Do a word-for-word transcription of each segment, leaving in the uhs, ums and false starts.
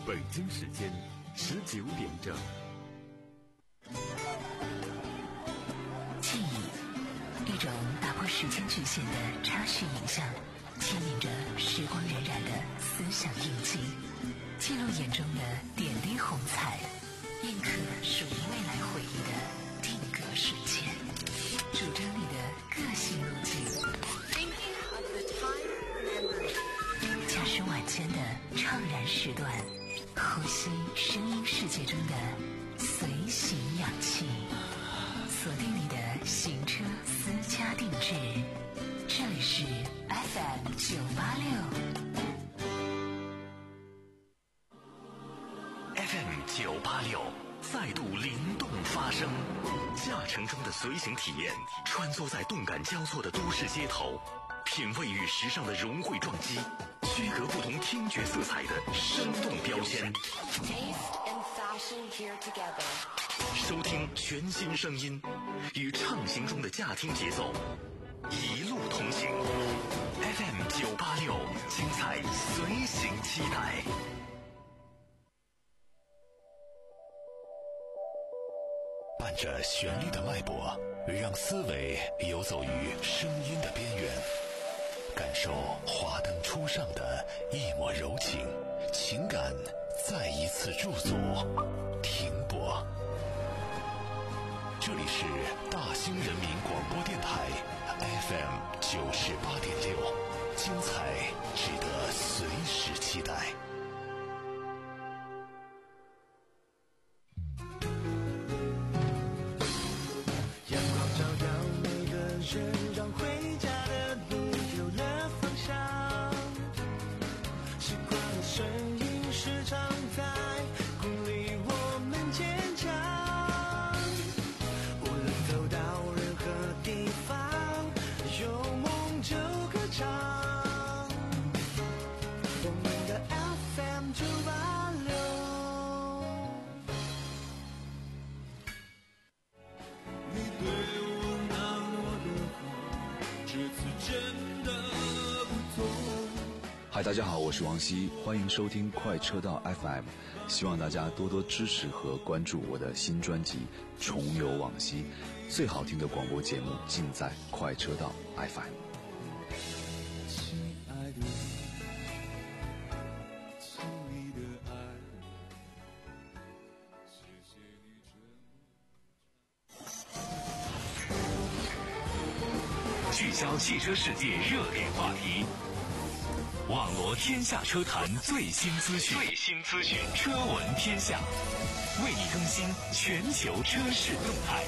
北京时间十九点整。 记忆，一种打破时间局限的插叙影像，牵引着时光荏苒的思想印记，记录眼中的点滴红彩，印刻属于未来回忆的定格瞬间，主张你的个性路径。驾驶晚间的怅然时段，呼吸声音世界中的随行氧气，锁定你的行车私家定制。这里是 F M 九八六 F M 九八六再度灵动发声，驾乘中的随行体验，穿梭在动感交错的都市街头，品味与时尚的融汇撞击，区隔不同听觉色彩的生动标签，收听全新声音，与畅行中的驾听节奏一路同行。 F M 九八六，精彩随行期待。伴着旋律的脉搏，让思维游走于声音的边缘，感受华灯初上的一抹柔情，情感再一次驻足停泊。这里是大兴人民广播电台 F M 九十八点六，精彩值得随时期待。 阳光照耀每个人，让回家的路有了方向。习惯的声音时常在鼓励我们坚强。无论走到任何地方，有梦就歌唱。我们的 F M 九八六。你对我那么的好，这次真的不同。 嗨，大家好，我是王希，欢迎收听快车道 F M， 希望大家多多支持和关注我的新专辑《重游往昔》，最好听的广播节目尽在快车道 F M。 亲爱的，从你的爱，谢谢你这么聚焦汽车世界热点话题，网罗天下车坛最新资讯，最新资讯，车闻天下，为你更新全球车市动态。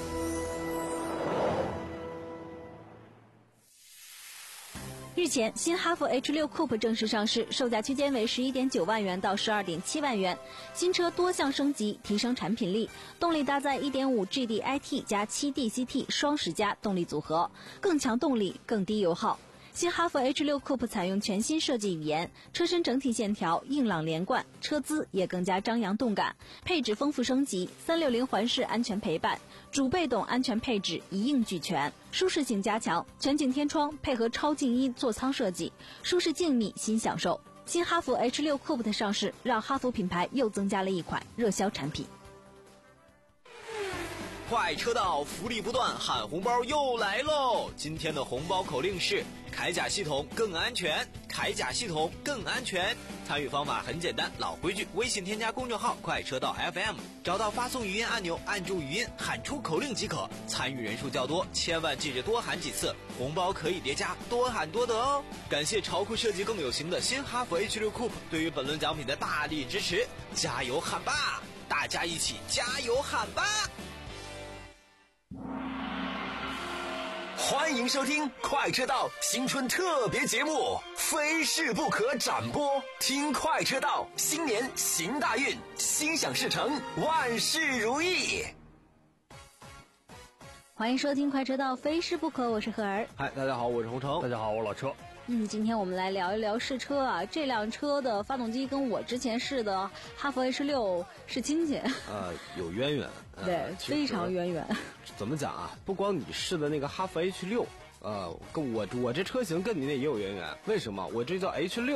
日前，新哈弗 H 六 Coupe 正式上市，售价区间为 十一点九万元到 十二点七万元。新车多项升级，提升产品力，动力搭载 一点五 G D I T 加 七 D C T 双十佳动力组合，更强动力，更低油耗。新哈弗 H 六 Coupe 采用全新设计语言，车身整体线条硬朗连贯，车姿也更加张扬动感，配置丰富升级，三六零环视安全陪伴，主被动安全配置一应俱全，舒适性加强，全景天窗配合超静音座舱设计，舒适静谧新享受。新哈弗 H 六 Coupe 的上市，让哈弗品牌又增加了一款热销产品。 快车道福利不断，喊红包又来喽！今天的红包口令是：铠甲系统更安全，铠甲系统更安全。参与方法很简单，老规矩，微信添加公众号快车道 F M， 找到发送语音按钮，按住语音喊出口令即可。参与人数较多，千万记着多喊几次，红包可以叠加，多喊多得哦。感谢潮酷设计更有型的新哈弗 H 六 Coupe 对于本轮奖品的大力支持，加油喊吧！大家一起加油喊吧！ 欢迎收听快车道新春特别节目，非试不可展播。听快车道，新年行大运，心想事成，万事如意。 欢迎收听快车道，非试不可，我是何儿。 嗨，大家好，我是洪城。大家好，我是老车。 嗯，今天我们来聊一聊试车啊。这辆车的发动机跟我之前试的哈弗 H 六是亲戚， 呃，有渊源，呃、 对，非常渊源。 怎么讲啊？不光你试的那个哈弗 H 六，呃，跟我我这车型跟你那也有渊源。为什么？我这叫 H 六，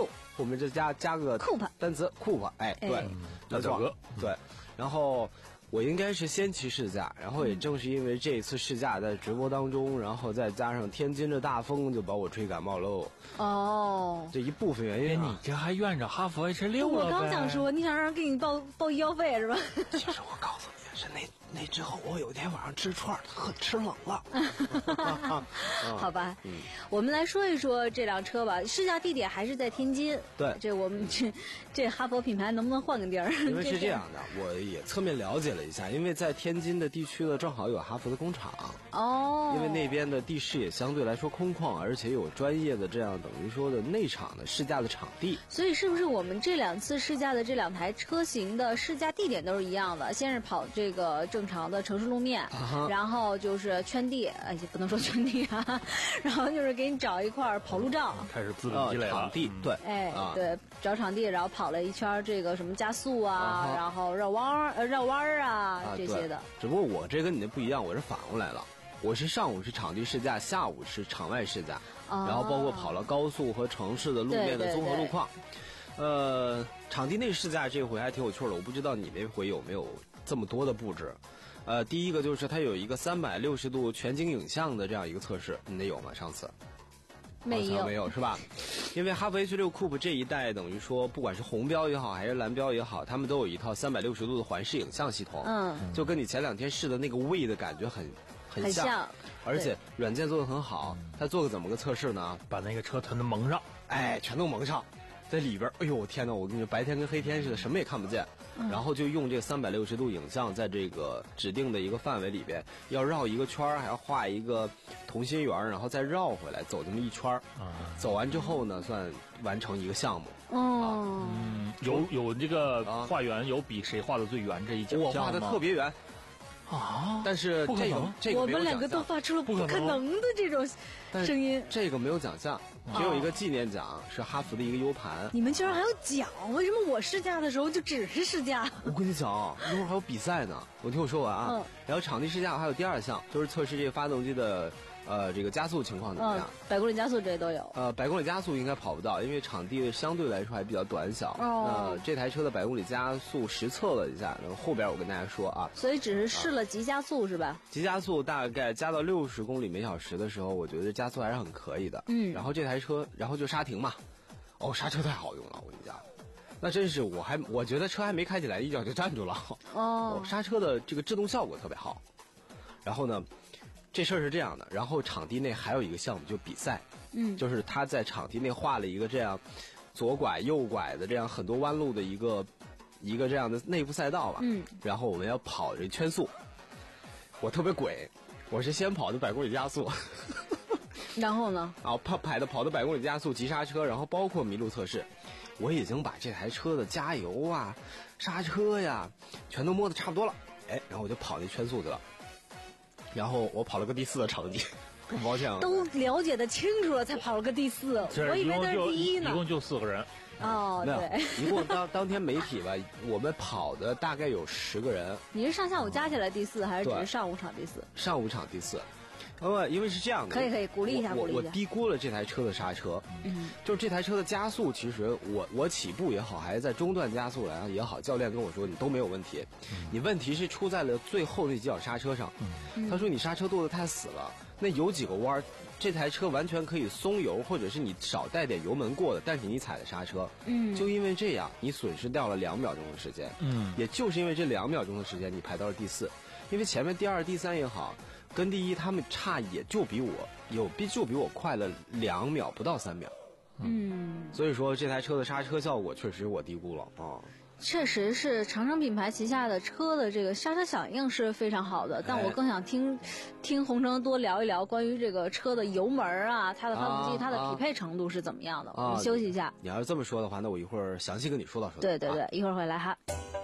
我们这加加个 Coupe 单词 Coupe， 哎，对， 哎没错，对，然后。我应该是先骑试驾，然后也正是因为这一次试驾在直播当中，然后再加上天津的大风，就把我吹感冒喽。 哦， 这一部分原因、 啊，你这还怨着哈弗 H 六了呗？ 我刚想说，你想让人给你报报医药费是吧？ 其实我告诉你，是那那之后，我有一天晚上吃串，喝吃冷了。 好吧、嗯，我们来说一说这辆车吧。试驾地点还是在天津。 对， 这我们这这哈弗品牌能不能换个地儿？ 因为是这样的，我也侧面了解了一下，因为在天津的地区呢，正好有哈弗的工厂。 哦。 因为那边的地势也相对来说空旷，而且有专业的这样等于说的内场的试驾的场地。 所以是不是我们这两次试驾的这两台车型的试驾地点都是一样的？先是跑这个正常的城市路面，啊、然后就是圈地，哎，也不能说圈地啊，然后就是给你找一块跑路障， 开始资本积累了。 场地，对， 哎， 啊、 对，找场地，然后跑了一圈这个什么加速啊，啊然后绕弯呃绕弯啊, 啊这些的。 只不过我这跟你那不一样，我是反过来了。我是上午是场地试驾，下午是场外试驾，哦、然后包括跑了高速和城市的路面的综合路况。对对对呃，场地内试驾这回还挺有趣的，我不知道你那回有没有这么多的布置。呃，第一个就是它有一个三百六十度全景影像的这样一个测试，你那有吗？上次没有， 没有是吧？因为哈弗 H 六 Coupe 这一代等于说，不管是红标也好，还是蓝标也好，他们都有一套三百六十度的环视影像系统， 嗯， 就跟你前两天试的那个 V 的感觉很很像， 很像而且软件做的很好。它做个怎么个测试呢？ 把那个车全都蒙上， 哎，全都蒙上。在里边，哎呦天哪！我跟你说，白天跟黑天似的，什么也看不见。嗯、然后就用这个三百六十度影像，在这个指定的一个范围里边，要绕一个圈儿，还要画一个同心圆，然后再绕回来，走这么一圈儿。啊、走完之后呢，算完成一个项目。 哦、 嗯，有有这个画圆，有比谁画的最圆这一奖项吗？ 我画的特别圆。 啊！ 但是这个这个我们两个都发出了不可能的这种声音。 这个没有奖项，只有一个纪念奖，是哈弗的一个 U 盘。 你们居然还有奖？为什么我试驾的时候就只是试驾？ 我跟你讲，一会儿还有比赛呢。我听我说完啊。嗯、然后场地试驾还有第二项，就是测试这个发动机的呃这个加速情况怎么样？ 嗯、百公里加速这些都有。 呃，百公里加速应该跑不到，因为场地相对来说还比较短小。 哦。 呃，这台车的百公里加速实测了一下，然后后边我跟大家说啊。 所以只是试了急加速、啊、是吧？ 急加速大概加到六十公里每小时的时候，我觉得加速还是很可以的。 嗯。 然后这台车，然后就刹停嘛。哦，刹车太好用了，我跟你讲。那真是我还我觉得车还没开起来，一脚就站住了。 哦。 刹车的这个制动效果特别好。然后呢？这事儿是这样的，然后场地内还有一个项目，就比赛， 嗯， 就是他在场地内画了一个这样左拐右拐的这样很多弯路的一个一个这样的内部赛道吧， 嗯， 然后我们要跑这圈速，我特别鬼，我是先跑的百公里加速， 然后呢， 然后跑跑的跑的百公里加速急刹车，然后包括麋鹿测试，我已经把这台车的加油啊、刹车呀全都摸得差不多了，哎，然后我就跑那圈速去了。然后我跑了个第四的成绩，很抱歉啊。 都了解的清楚了，才跑了个第四，我以为那是第一呢。 一共就四个人。 哦，对。 一共当当天媒体吧，我们跑的大概有十个人。 你是上下午加起来第四，还是只是上午场第四？ 上午场第四。呃，因为是这样的， 可以可以鼓励一下， 我鼓励一下。 我低估了这台车的刹车， 嗯， 就是这台车的加速，其实我我起步也好，还是在中段加速来也好，教练跟我说你都没有问题，嗯、你问题是出在了最后那几脚刹车上。 嗯、 他说你刹车剁得太死了，那有几个弯，这台车完全可以松油，或者是你少带点油门过的，但是你踩了刹车， 嗯， 就因为这样，你损失掉了两秒钟的时间， 嗯， 也就是因为这两秒钟的时间，你排到了第四，因为前面第二、第三也好。跟第一他们差也就比我有比就比我快了两秒不到三秒， 嗯， 所以说这台车的刹车效果确实我低估了啊。 确实是长城品牌旗下的车的这个刹车响应是非常好的，但我更想听、哎、听洪城多聊一聊关于这个车的油门啊，它的发动机、啊、它的匹配程度是怎么样的。啊、我们休息一下。 你要是这么说的话，那我一会儿详细跟你说到说到。 对对对， 啊、 一会儿回来哈。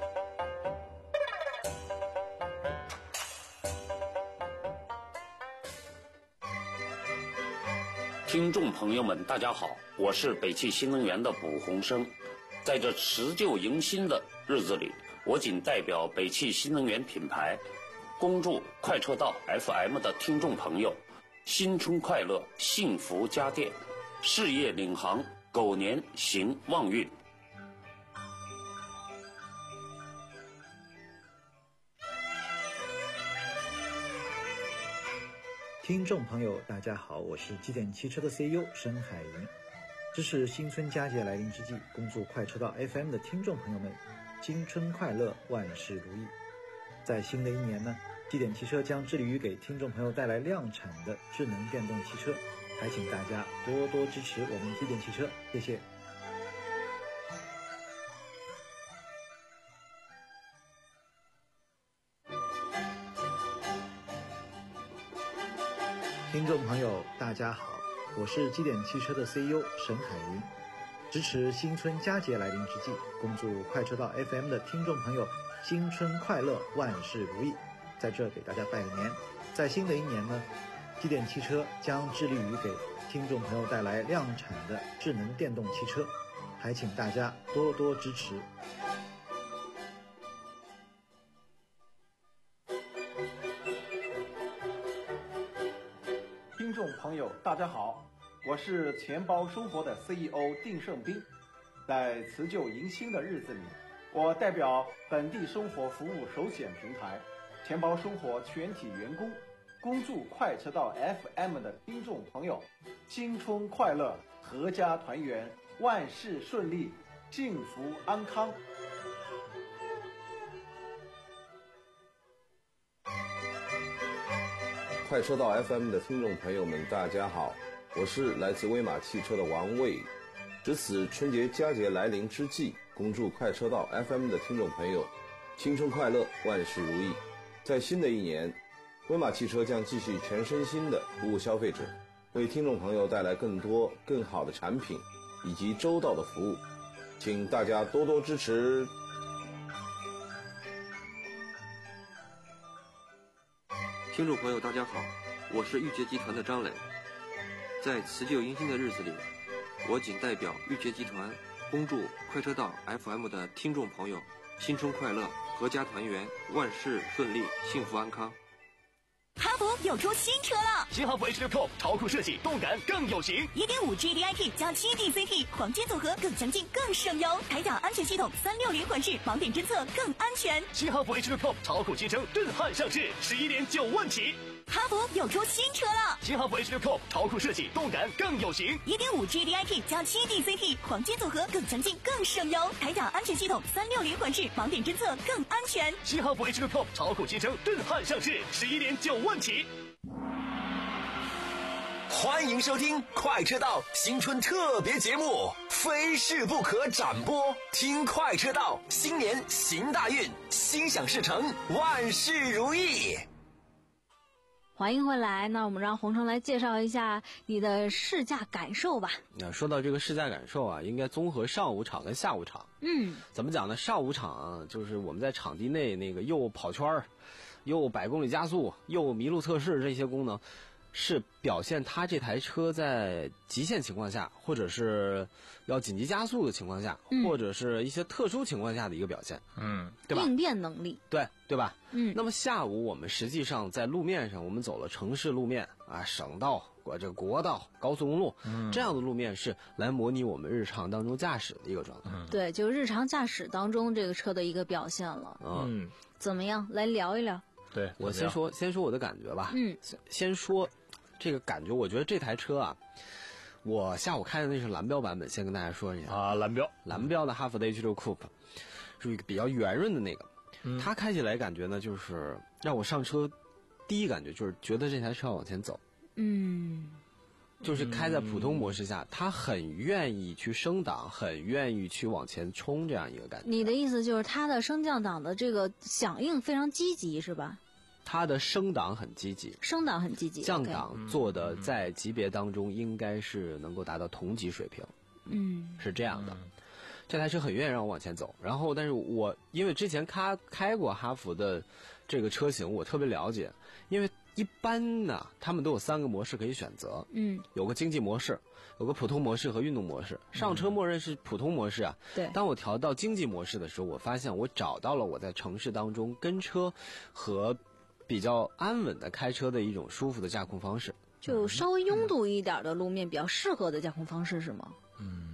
听众朋友们大家好，我是北汽新能源的卜洪生。在这辞旧迎新的日子里，我仅代表北汽新能源品牌恭祝快车道 F M 的听众朋友新春快乐，幸福家电，事业领航， 狗年行旺运。 听众朋友大家好，我是基点汽车的 C E O 申海云。支持新春佳节来临之际，恭祝快车道 F M 的听众朋友们新春快乐，万事如意。在新的一年呢，基点汽车将致力于给听众朋友带来量产的智能电动汽车，还请大家多多支持我们基点汽车，谢谢。听众朋友大家好，我是基点汽车的 C E O 沈海云。支持新春佳节来临之际，恭祝快车道 F M 的听众朋友新春快乐，万事如意。在这给大家拜个年。在新的一年呢，基点汽车将致力于给听众朋友带来量产的智能电动汽车，还请大家多多支持。 听众朋友大家好，我是钱包生活的 C E O 丁胜斌。在辞旧迎新的日子里，我代表本地生活服务首选平台钱包生活全体员工，恭祝快车道 F M 的听众朋友新春快乐，阖家团圆，万事顺利，幸福安康。 快车道 F M 的听众朋友们大家好，我是来自威马汽车的王卫。值此春节佳节来临之际，恭祝快车道 F M 的听众朋友新春快乐，万事如意。在新的一年，威马汽车将继续全身心的服务消费者，为听众朋友带来更多更好的产品以及周到的服务，请大家多多支持。 听众朋友大家好，我是御捷集团的张磊。在辞旧迎新的日子里，我谨代表御捷集团恭祝快车道 F M 的听众朋友新春快乐，阖家团圆，万事顺利，幸福安康。 哈弗又出新车了， 新哈弗 H 六 Coupe 超酷设计，动感更有型， 一点五 G D I P 加 七 D C T 黄金组合，更强劲更省油，铠甲安全系统三六零环视，盲点侦测更安全。 新哈弗 H 六 Coupe 超酷新生震撼上市，十一点九万起。 哈弗又出新车了， 新哈弗 H 六 Coupe 超酷设计，动感更有型， 一点五 G D I P 加 七 D C T 黄金组合，更强劲更省油，铠甲安全系统三六零环视，盲点侦测更安全。 新哈弗 H 六 Coupe 超酷新生震撼上市，十一点九万起。 欢迎收听快车道新春特别节目，非试不可展播。听快车道，新年行大运，心想事成，万事如意。 欢迎回来，那我们让洪成来介绍一下你的试驾感受吧。 那说到这个试驾感受啊，应该综合上午场跟下午场。 嗯， 怎么讲呢？上午场就是我们在场地内那个又跑圈儿，又百公里加速，又麋鹿测试这些功能，是表现它这台车在极限情况下，或者是要紧急加速的情况下， 嗯、 或者是一些特殊情况下的一个表现， 嗯， 对吧？ 应变能力， 对对吧？ 嗯。 那么下午我们实际上在路面上，我们走了城市路面啊、省道、这个国道、高速公路、嗯、这样的路面是来模拟我们日常当中驾驶的一个状态。 嗯、对，就日常驾驶当中这个车的一个表现了。 嗯， 怎么样？来聊一聊。 对， 我先说先说我的感觉吧。 嗯， 先说这个感觉，我觉得这台车啊，我下午开的那是蓝标版本，先跟大家说一下啊，蓝标蓝标的哈弗的 H 六 Coupe 是一个比较圆润的那个，嗯、它开起来感觉呢，就是让我上车第一感觉就是觉得这台车要往前走， 嗯， 就是开在普通模式下，它很愿意去升档，很愿意去往前冲这样一个感觉。 你的意思就是它的升降档的这个响应非常积极，是吧？ 它的升档很积极， 升档很积极， 降档做的在级别当中应该是能够达到同级水平， 嗯， 是这样的。嗯、这台车很愿意让我往前走，然后但是我因为之前开开过哈弗的这个车型，我特别了解，因为一般呢，他们都有三个模式可以选择， 嗯， 有个经济模式，有个普通模式和运动模式。上车默认是普通模式啊， 对。 当我调到经济模式的时候，我发现我找到了我在城市当中跟车和比较安稳的开车的一种舒服的驾控方式， 就稍微拥堵一点的路面比较适合的驾控方式是吗？ 嗯，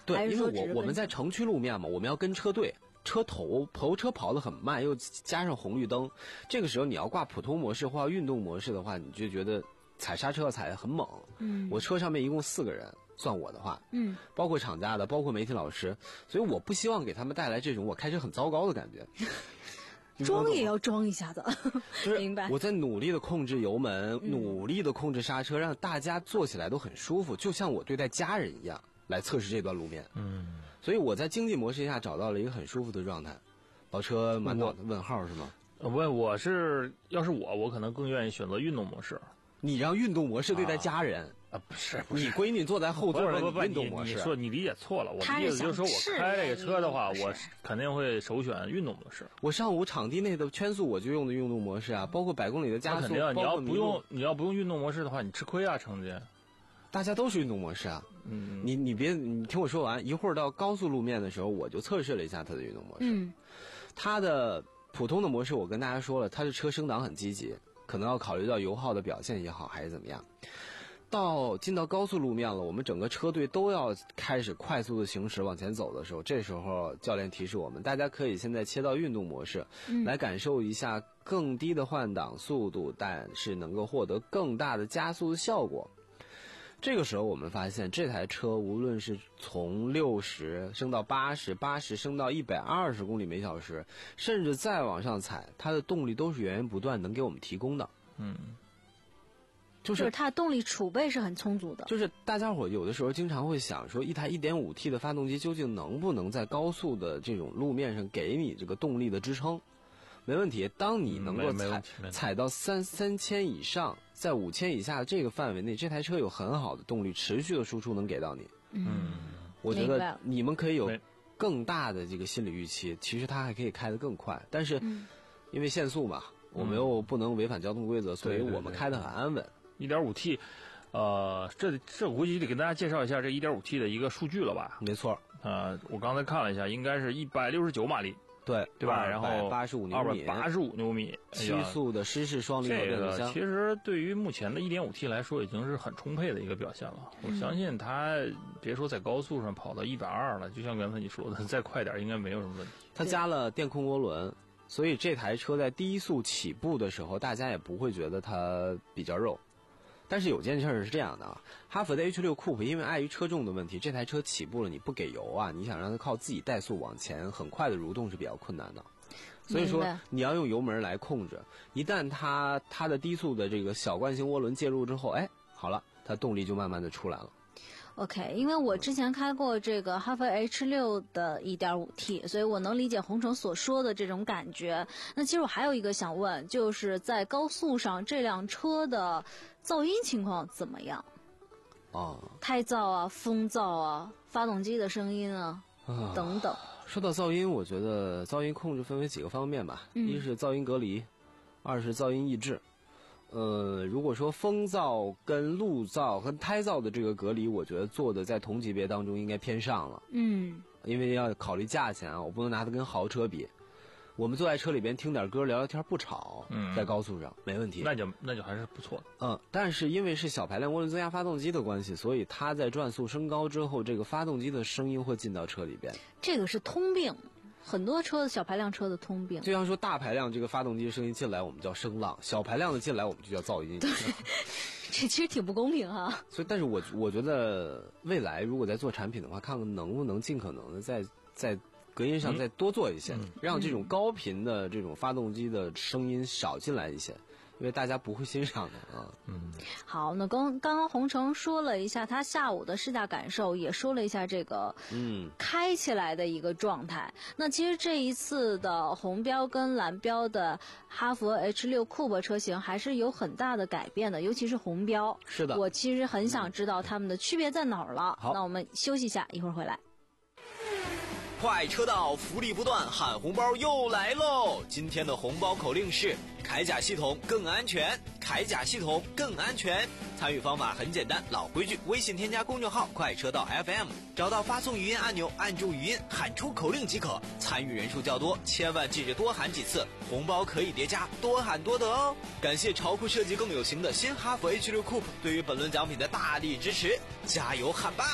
对，因为我我们在城区路面嘛，我们要跟车队，车头头车跑得很慢，又加上红绿灯，这个时候你要挂普通模式或者运动模式的话，你就觉得踩刹车踩得很猛。 嗯， 我车上面一共四个人，算我的话， 嗯， 包括厂家的，包括媒体老师，所以我不希望给他们带来这种我开车很糟糕的感觉。 装也要装一下子，明白？ 我在努力的控制油门，嗯、努力的控制刹车，让大家坐起来都很舒服，就像我对待家人一样来测试这段路面。 嗯， 所以我在经济模式下找到了一个很舒服的状态。老车满脑的问号是吗？ 问我是，要是我，我可能更愿意选择运动模式。 你让运动模式对待家人啊？不是，不是， 你闺女坐在后座上， 不不不， 运动模式。 你说你理解错了，我的意思就是说我开这个车的话，我肯定会首选运动模式。 我上午场地内的圈速我就用的运动模式啊，包括百公里的加速。 肯定，你要不用你要不用运动模式的话，你吃亏啊，成绩。 大家都是运动模式啊， 嗯， 你你别你听我说完，一会儿到高速路面的时候，我就测试了一下它的运动模式。 嗯， 它的普通的模式我跟大家说了，它的车升档很积极。可能要考虑到油耗的表现也好，还是怎么样。到进到高速路面了，我们整个车队都要开始快速的行驶往前走的时候，这时候教练提示我们，大家可以现在切到运动模式， 嗯、 来感受一下更低的换挡速度，但是能够获得更大的加速的效果。这个时候我们发现这台车无论是从六十升到八十，八十升到一百二十公里每小时，甚至再往上踩，它的动力都是源源不断能给我们提供的。 嗯， 就是、 就是它的动力储备是很充足的。 就是大家伙有的时候经常会想说，一台 一点五 T 的发动机究竟能不能在高速的这种路面上给你这个动力的支撑？没问题，当你能够踩、嗯、踩到三三千以上，在五千以下的这个范围内，这台车有很好的动力，持续的输出能给到你。 嗯， 我觉得你们可以有更大的这个心理预期，其实它还可以开得更快，但是因为限速嘛， 嗯、 我们又不能违反交通规则，所以我们开得很安稳。 一点五 T， 呃，这这我估计得给大家介绍一下这一点五 T 的一个数据了吧？ 没错， 呃，我刚才看了一下，应该是一百六十九马力。 对对吧？然后八十五牛米， 二百八十五牛米， 七速的湿式双离合变速箱。 其实对于目前的 一点五 T 来说，已经是很充沛的一个表现了。我相信它，别说在高速上跑到一百二了，就像刚才你说的，再快点应该没有什么问题。 它加了电控涡轮，所以这台车在低速起步的时候，大家也不会觉得它比较肉。但是有件事是这样的啊，哈弗的 H 六 Coupe 因为碍于车重的问题，这台车起步了你不给油啊，你想让它靠自己怠速往前很快的蠕动是比较困难的。所以说你要用油门来控制，一旦它它的低速的这个小惯性涡轮介入之后，哎，好了，它动力就慢慢的出来了。 OK， 因为我之前开过这个哈弗 H 六 的 一点五 T， 所以我能理解洪城所说的这种感觉。那其实我还有一个想问，就是在高速上这辆车的噪音情况怎么样？ 哦， 胎噪啊、风噪啊、发动机的声音啊、啊等等。 说到噪音，我觉得噪音控制分为几个方面吧， 嗯、 一是噪音隔离，二是噪音抑制。呃，如果说风噪跟路噪和胎噪的这个隔离，我觉得做的在同级别当中应该偏上了。 嗯， 因为要考虑价钱啊，我不能拿它跟豪车比。我们坐在车里边听点歌聊聊天不吵， 嗯， 在高速上没问题， 那就那就还是不错的。 嗯，但是因为是小排量涡轮增压发动机的关系，所以它在转速升高之后，这个发动机的声音会进到车里边。 这个是通病。很多车的小排量车的通病， 就像说大排量这个发动机声音进来，我们叫声浪；小排量的进来，我们就叫噪音。 对，这其实挺不公平哈。 所以，但是我我觉得未来如果在做产品的话，看看能不能尽可能的在在隔音上再多做一些， 嗯、 让这种高频的这种发动机的声音少进来一些。因为大家不会欣赏的啊。 嗯， 好，那刚刚刚洪城说了一下他下午的试驾感受，也说了一下这个嗯开起来的一个状态。那其实这一次的红标跟蓝标的哈弗 H 六 Coupe 车型还是有很大的改变的，尤其是红标。 是的， 我其实很想知道它们的区别在哪儿了。 好， 那我们休息一下，一会儿回来。 快车道福利不断，喊红包又来喽！今天的红包口令是：铠甲系统更安全，铠甲系统更安全。参与方法很简单，老规矩，微信添加公众号快车道 F M， 找到发送语音按钮，按住语音喊出口令即可。参与人数较多，千万记着多喊几次，红包可以叠加，多喊多得哦。感谢潮酷设计更有型的新哈弗 H 六 Coupe 对于本轮奖品的大力支持，加油喊吧！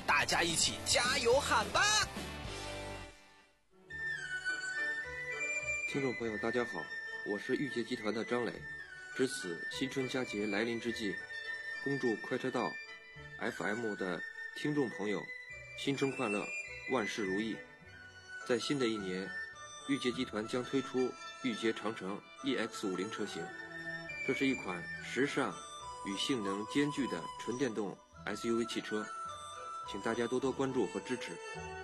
大家一起加油喊吧！ 听众朋友，大家好，我是御捷集团的张磊。值此新春佳节来临之际，恭祝快车道 F M 的听众朋友新春快乐，万事如意。在新的一年，御捷集团将推出御捷长城 E X 五十 车型，这是一款时尚与性能兼具的纯电动 S U V 汽车，请大家多多关注和支持。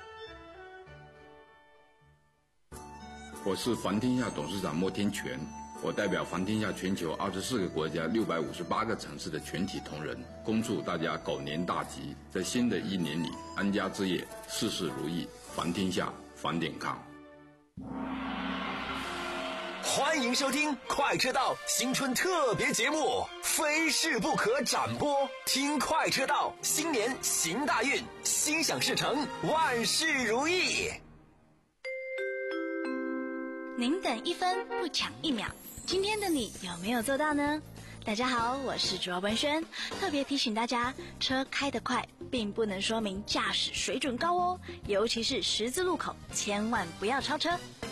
我是环天下董事长莫天全，我代表环天下全球二十四个国家六百五十八个城市的全体同仁，恭祝大家狗年大吉，在新的一年里安家置业，事事如意，环天下，环点康。 欢迎收听快车道新春特别节目，非试不可展播，听快车道，新年行大运，心想事成，万事如意。 您等一分不抢一秒，今天的你有没有做到呢？大家好，我是卓文轩，特别提醒大家，车开得快并不能说明驾驶水准高哦，尤其是十字路口，千万不要超车。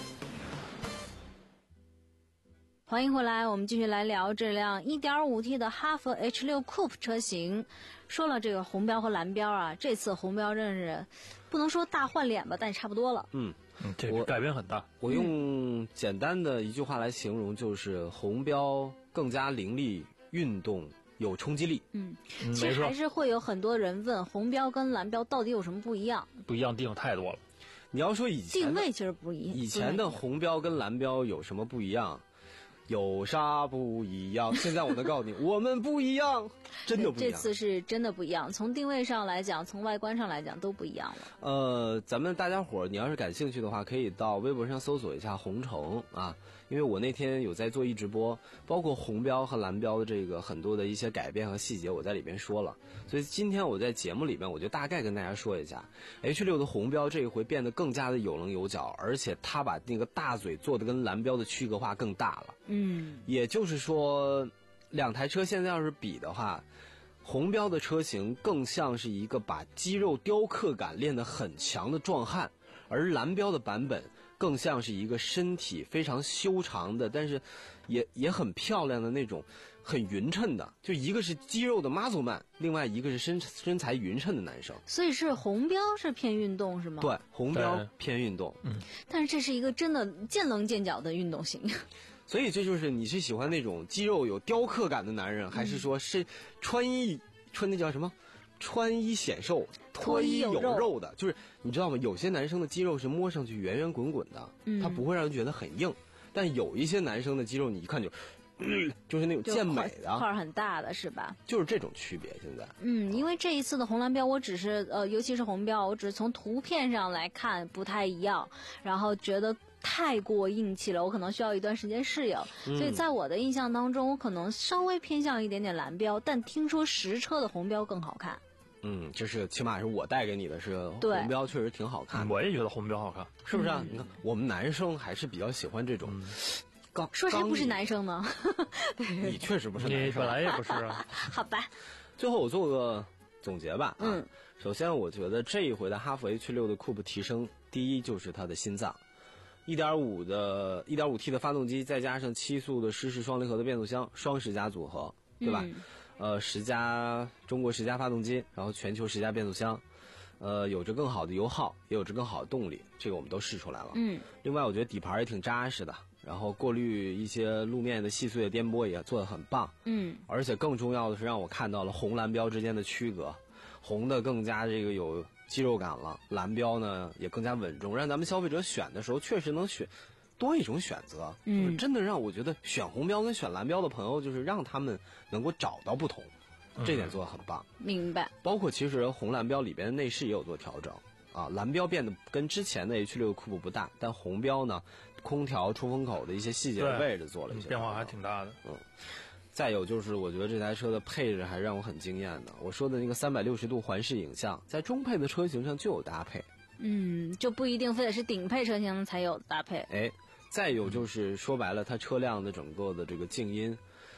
欢迎回来，我们继续来聊这辆 一点五 T 的哈弗 H 六 Coupe 车型。说了这个红标和蓝标啊，这次红标真是不能说大换脸吧，但是差不多了。 嗯， 嗯这个改变很大。 我用简单的一句话来形容，就是红标更加凌厉、运动、有冲击力。 嗯，其实还是会有很多人问，红标跟蓝标到底有什么不一样？ 不一样地方太多了。 你要说以前定位其实不一样， 以前的红标跟蓝标有什么不一样？有啥不一样？现在我能告诉你，我们不一样，真的不一样。 这次是真的不一样，从定位上来讲，从外观上来讲都不一样了。 呃，咱们大家伙儿，你要是感兴趣的话，可以到微博上搜索一下红橙啊，因为我那天有在做一直播，包括红标和蓝标的这个很多的一些改变和细节，我在里边说了。所以今天我在节目里面，我就大概跟大家说一下 H 六 的红标这一回变得更加的有棱有角，而且它把那个大嘴做的跟蓝标的区隔化更大了。 嗯， 也就是说，两台车现在要是比的话，红标的车型更像是一个把肌肉雕刻感练得很强的壮汉，而蓝标的版本更像是一个身体非常修长的，但是也也很漂亮的那种很匀称的，就一个是肌肉的 muscle man， 另外一个是身身材匀称的男生。 所以是红标是偏运动是吗？ 对，红标偏运动。 嗯， 但是这是一个真的见棱见角的运动型。 所以这就是你是喜欢那种肌肉有雕刻感的男人，还是说是穿衣穿那叫什么？穿衣显瘦，脱衣有肉的，就是你知道吗？有些男生的肌肉是摸上去圆圆滚滚的， 嗯， 他不会让人觉得很硬，但有一些男生的肌肉你一看就，嗯、就是那种健美的块很大的是吧？ 就是这种区别。现在， 嗯，因为这一次的红蓝标，我只是呃，尤其是红标，我只是从图片上来看不太一样，然后觉得太过硬气了，我可能需要一段时间适应。 嗯、 所以在我的印象当中，我可能稍微偏向一点点蓝标，但听说实车的红标更好看。 嗯，就是起码是我带给你的是红标，确实挺好看的。 我也觉得红标好看， 是不是啊？嗯、你看，我们男生还是比较喜欢这种。嗯刚说谁不是男生呢？ 你确实不是男生， 你本来也不是啊。 好吧。 最后我做个总结吧。 嗯。 啊、首先，我觉得这一回的哈弗 H 六 的 Coupe 提升，第一就是它的心脏， 一点五 的 一点五 T 的发动机，再加上七速的湿式双离合的变速箱，双十佳组合，对吧？ 嗯、 呃，十佳中国十佳发动机，然后全球十佳变速箱。呃，有着更好的油耗，也有着更好的动力，这个我们都试出来了。 嗯。 另外，我觉得底盘也挺扎实的，然后过滤一些路面的细碎的颠簸也做得很棒。 嗯。 而且更重要的是，让我看到了红蓝标之间的区隔，红的更加这个有肌肉感了，蓝标呢也更加稳重，让咱们消费者选的时候确实能选多一种选择。 嗯。 就是真的让我觉得选红标跟选蓝标的朋友，就是让他们能够找到不同。这点做得很棒。 明白。 包括其实红蓝标里边的内饰也有做调整啊，蓝标变得跟之前的 H 六 Coupe 不大，但红标呢，空调出风口的一些细节的位置做了一些变化还挺大的。 嗯，再有就是我觉得这台车的配置还让我很惊艳的，我说的那个三百六十度环视影像，在中配的车型上就有搭配。 嗯，就不一定非得是顶配车型才有搭配。 哎，再有就是说白了，它车辆的整个的这个静音。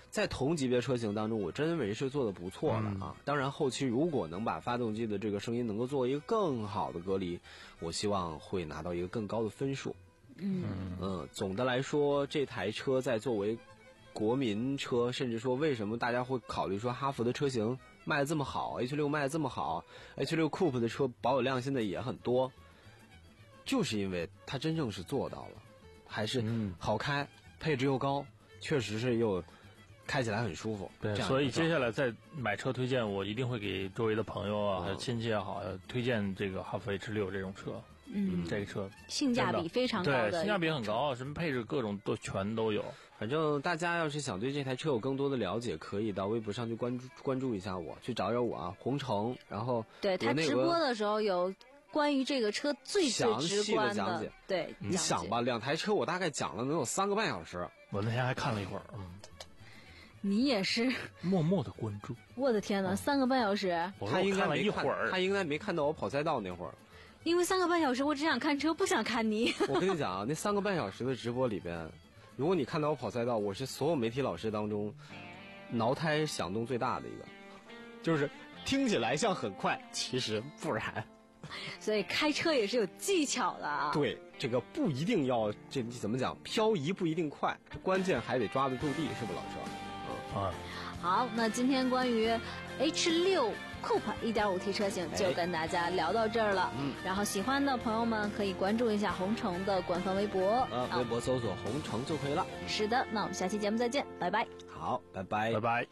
在同级别车型当中，我真认为是做的不错的啊。当然，后期如果能把发动机的这个声音能够做一个更好的隔离，我希望会拿到一个更高的分数。 嗯嗯，总的来说，这台车在作为国民车，甚至说为什么大家会考虑说哈弗的车型卖的这么好 ，H 六 卖的这么好 ，H 六 Coupe 的车保有量现在也很多，就是因为它真正是做到了，还是好开，嗯、配置又高，确实是又开起来很舒服。 对，所以接下来再买车推荐，我一定会给周围的朋友啊、还有亲戚也好，推荐这个哈弗 H 六这种车。嗯，这个车性价比非常高的， 对，性价比很高，什么配置各种都全都有。 反正大家要是想对这台车有更多的了解，可以到微博上去关注关注一下我，去找找我啊，红城。然后对他直播的时候有关于这个车最最直观的讲解。 对， 你想吧，两台车我大概讲了能有三个半小时。 我那天还看了一会儿，嗯。 你也是默默的关注。 我的天哪，三个半小时！ 他应该看了一会儿， 他应该没看到我跑赛道那会儿。 因为三个半小时，我只想看车，不想看你。 我跟你讲啊，那三个半小时的直播里边，如果你看到我跑赛道，我是所有媒体老师当中挠胎响动最大的一个，就是听起来像很快，其实不然。 所以开车也是有技巧的啊。 对，这个不一定要这怎么讲，漂移不一定快，关键还得抓得住地，是不是老师？ 嗯啊。 好，那今天关于 H 六 Coupe 一点五 T 车型就跟大家聊到这儿了。嗯，然后喜欢的朋友们可以关注一下红城的官方微博， 呃，微博搜索红城就可以了。 是的，那我们下期节目再见，拜拜。 好，拜拜， 拜拜。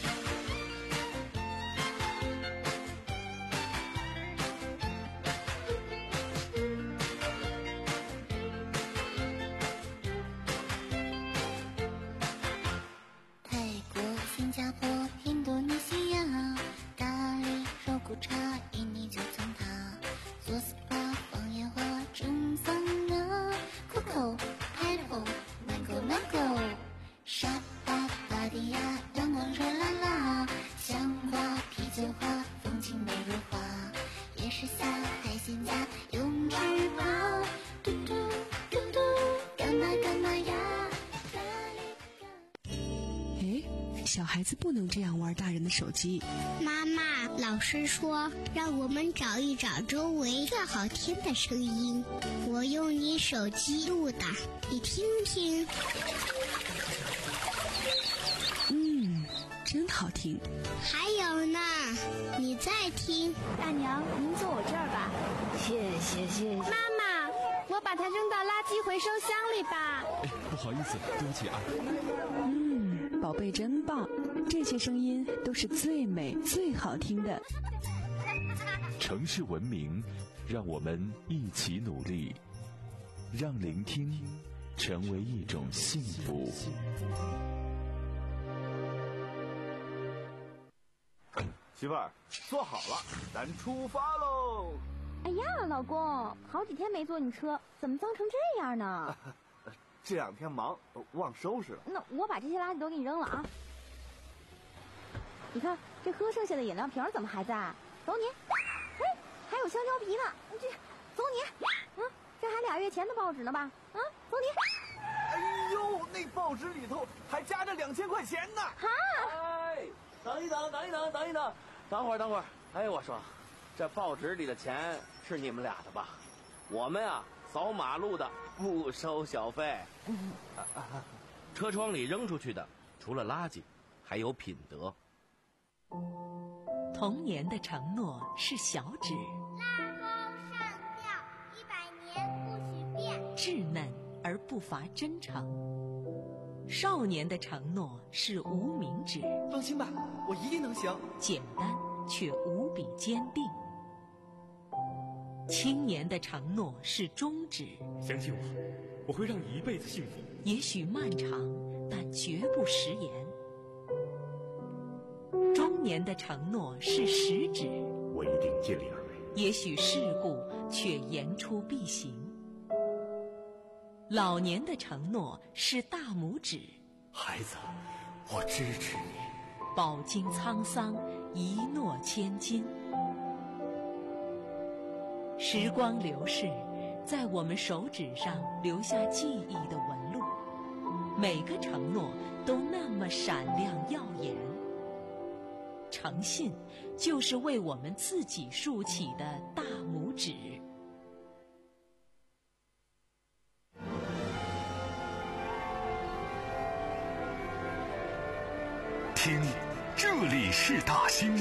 小孩子不能这样玩大人的手机。 妈妈，老师说让我们找一找周围最好听的声音，我用你手机录的，你听听。 嗯，真好听。 还有呢，你再听。 大娘，您坐我这儿吧。 谢谢谢谢。 妈妈，我把它扔到垃圾回收箱里吧。 哎，不好意思，对不起啊。 嗯，宝贝真棒，这些声音都是最美最好听的。 城市文明，让我们一起努力，让聆听成为一种幸福。 媳妇儿，坐好了，咱出发喽！ 哎呀，老公，好几天没坐你车，怎么脏成这样呢？ 这两天忙，忘收拾了。 那我把这些垃圾都给你扔了啊！你看，这喝剩下的饮料瓶怎么还在？走你！哎，还有香蕉皮呢，这走你！嗯，这还俩月前的报纸呢吧？啊，走你！ 哎呦，那报纸里头还夹着两千块钱呢！ 哈！ 哎，等一等，等一等，等一等，等会儿，等会儿。哎，我说，这报纸里的钱是你们俩的吧？我们啊，扫马路的不收小费。 车窗里扔出去的，除了垃圾，还有品德。 童年的承诺是小指， 拉钩上吊，一百年不许变， 稚嫩而不乏真诚。少年的承诺是无名指， 放心吧，我一定能行。 简单却无比坚定。青年的承诺是中指， 相信我，我会让你一辈子幸福。 也许漫长，但绝不食言。中年的承诺是食指， 我一定尽力而为。 也许世故，却言出必行。老年的承诺是大拇指， 孩子，我支持你。 饱经沧桑，一诺千金。时光流逝，在我们手指上留下记忆的纹路。 每个承诺都那么闪亮耀眼。诚信就是为我们自己竖起的大拇指。 听，这里是大兴。